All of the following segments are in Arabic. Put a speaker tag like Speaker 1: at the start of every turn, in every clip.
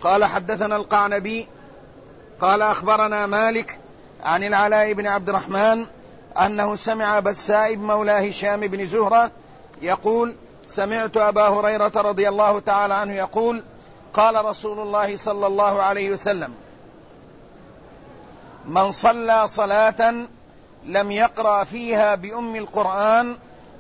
Speaker 1: قال حدثنا القعنبي قال أخبرنا مالك عن العلاء بن عبد الرحمن أنه سمع بسائب مولى هشام بن زهرة يقول سمعت أبا هريرة رضي الله تعالى عنه يقول قال رسول الله صلى الله عليه وسلم من صلى صلاة لم يقرأ فيها بأم القرآن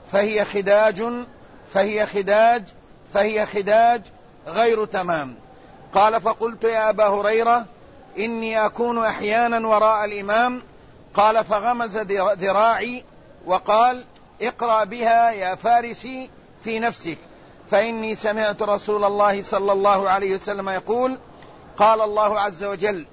Speaker 1: فهي خداج غير تمام. قال فقلت يا أبا هريرة إني أكون أحيانا وراء الإمام. قال فغمز ذراعي وقال اقرأ بها يا فارسي في نفسك فإني سمعت رسول الله صلى الله عليه وسلم يقول قال الله عز وجل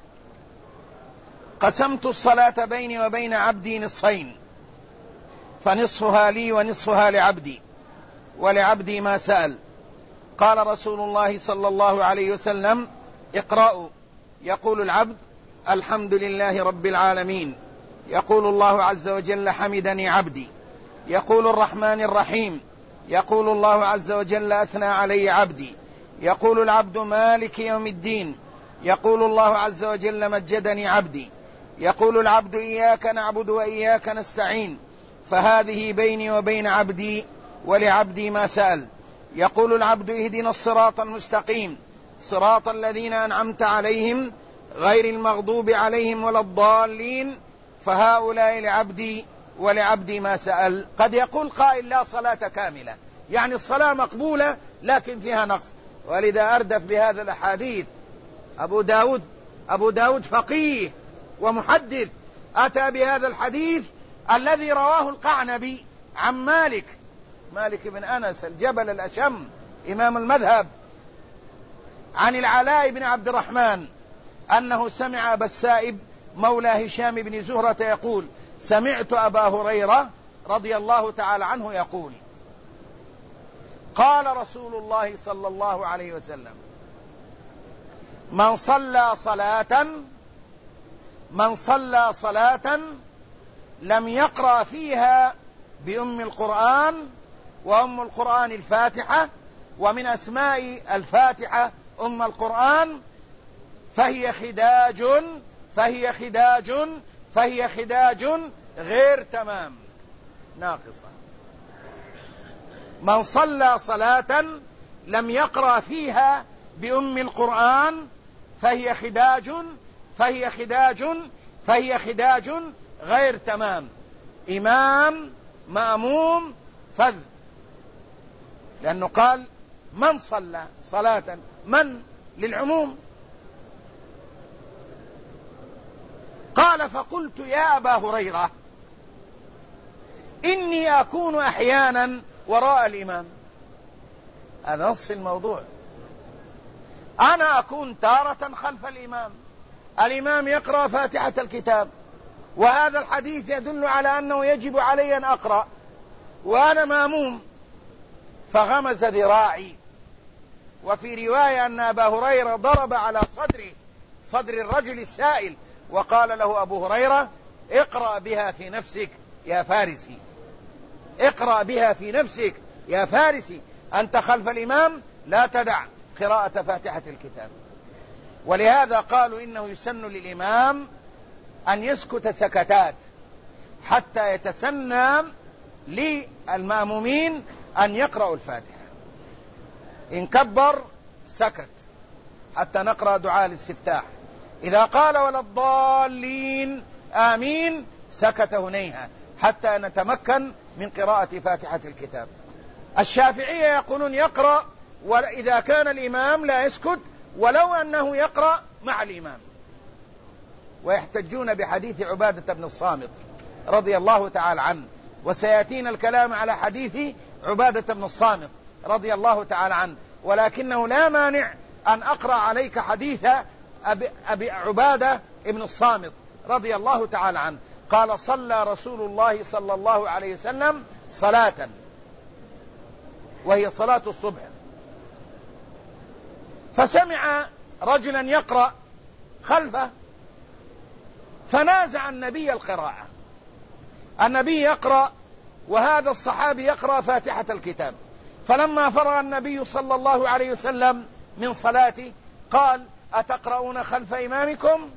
Speaker 1: قسمت الصلاة بيني وبين عبدي نصفين فنصفها لي ونصفها لعبدي ولعبدي ما سأل. قال رسول الله صلى الله عليه وسلم اقرأوا. يقول العبد الحمد لله رب العالمين. يقول الله عز وجل حمدني عبدي. يقول الرحمن الرحيم. يقول الله عز وجل أثنى علي عبدي. يقول العبد مالك يوم الدين. يقول الله عز وجل مجدني عبدي. يقول العبد إياك نعبد وإياك نستعين فهذه بيني وبين عبدي ولعبدي ما سأل. يقول العبد اهدنا الصراط المستقيم صراط الذين أنعمت عليهم غير المغضوب عليهم ولا الضالين فهؤلاء لعبدي ولعبدي ما سأل. قد يقول قائل لا صلاة كاملة، يعني الصلاة مقبولة لكن فيها نقص، ولذا أردف بهذا الأحاديث أبو داود فقيه ومحدث أتى بهذا الحديث الذي رواه القعنبي عن مالك بن أنس الجبل الأشم إمام المذهب عن العلاء بن عبد الرحمن أنه سمع بسائب مولى هشام بن زهرة يقول سمعت أبا هريرة رضي الله تعالى عنه يقول قال رسول الله صلى الله عليه وسلم من صلى صلاة لم يقرأ فيها بأم القرآن، وأم القرآن الفاتحة، ومن أسماء الفاتحة أم القرآن فهي خداج غير تمام ناقصة. من صلى صلاة لم يقرأ فيها بأم القرآن فهي خداج غير تمام. إمام مأموم فذ، لأنه قال من صلى صلاة، من للعموم. قال فقلت يا أبا هريرة إني أكون أحيانا وراء الإمام. هذا نص الموضوع. أنا أكون تارة خلف الإمام يقرأ فاتحة الكتاب، وهذا الحديث يدل على أنه يجب علي أن أقرأ وأنا مأموم. فغمز ذراعي. وفي رواية أن أبا هريرة ضرب على صدر الرجل السائل وقال له أبو هريرة اقرأ بها في نفسك يا فارسي، اقرأ بها في نفسك يا فارسي، أنت خلف الإمام لا تدع قراءة فاتحة الكتاب. ولهذا قالوا إنه يسن للإمام أن يسكت سكتات حتى يتسنى للمأمومين أن يقرأوا الفاتحة. إن كبر سكت حتى نقرأ دعاء الاستفتاح. إذا قال ولا الضالين آمين سكت هنيها حتى نتمكن من قراءة فاتحة الكتاب. الشافعية يقولون يقرأ وإذا كان الإمام لا يسكت ولو أنه يقرأ مع الإمام، ويحتجون بحديث عبادة بن الصامت رضي الله تعالى عنه، وسيأتينا الكلام على حديث عبادة بن الصامت رضي الله تعالى عنه، ولكنه لا مانع أن أقرأ عليك حديث أبي عبادة بن الصامت رضي الله تعالى عنه. قال صلى رسول الله صلى الله عليه وسلم صلاة وهي صلاة الصبح، فسمع رجلا يقرأ خلفه فنازع النبي القراءة. النبي يقرأ وهذا الصحابي يقرأ فاتحة الكتاب، فلما فرغ النبي صلى الله عليه وسلم من صلاته قال أتقرؤون خلف إمامكم؟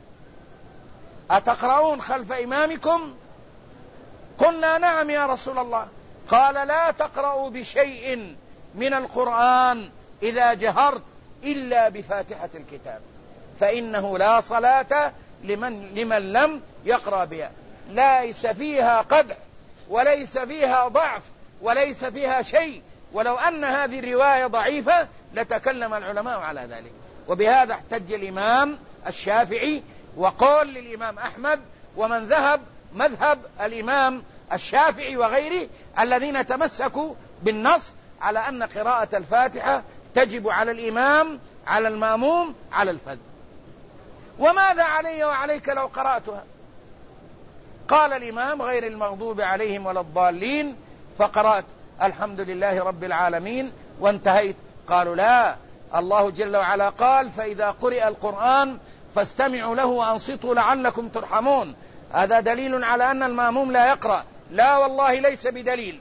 Speaker 1: أتقرؤون خلف إمامكم؟ قلنا نعم يا رسول الله. قال لا تقرأوا بشيء من القرآن إذا جهرت إلا بفاتحة الكتاب، فإنه لا صلاة لمن لم يقرأ بها. ليس فيها قدح وليس فيها ضعف وليس فيها شيء، ولو أن هذه الرواية ضعيفة لتكلم العلماء على ذلك. وبهذا احتج الإمام الشافعي وقال للإمام أحمد ومن ذهب مذهب الإمام الشافعي وغيره الذين تمسكوا بالنص على أن قراءة الفاتحة تجب على الإمام على المأموم على الفذ. وماذا علي وعليك لو قرأتها؟ قال الإمام غير المغضوب عليهم ولا الضالين، فقرأت الحمد لله رب العالمين وانتهيت. قالوا لا، الله جل وعلا قال فإذا قرئ القرآن فاستمعوا له وأنصتوا لعلكم ترحمون. هذا دليل على أن المأموم لا يقرأ؟ لا والله ليس بدليل،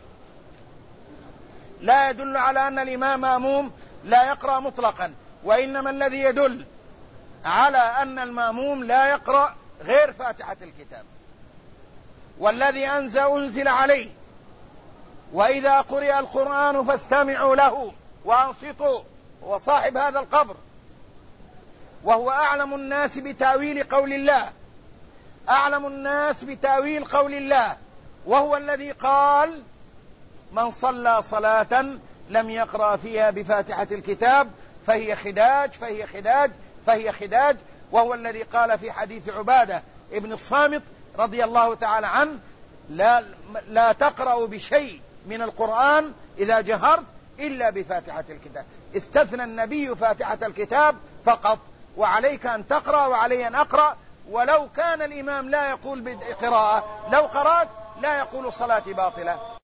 Speaker 1: لا يدل على أن الإمام مأموم لا يقرأ مطلقا، وإنما الذي يدل على أن المأموم لا يقرأ غير فاتحة الكتاب. والذي أنزل عليه وإذا قرئ القرآن فاستمعوا له وأنصتوا، وصاحب هذا القبر، وهو أعلم الناس بتأويل قول الله، أعلم الناس بتأويل قول الله، وهو الذي قال من صلى صلاة لم يقرأ فيها بفاتحة الكتاب فهي خداج فهي خداج فهي خداج. وهو الذي قال في حديث عبادة ابن الصامت رضي الله تعالى عنه لا تقرأ بشيء من القرآن إذا جهرت إلا بفاتحة الكتاب. استثنى النبي فاتحة الكتاب فقط، وعليك أن تقرأ وعلي أن أقرأ. ولو كان الإمام لا يقول بقراءة، لو قرأت لا يقول صلاتي باطلة.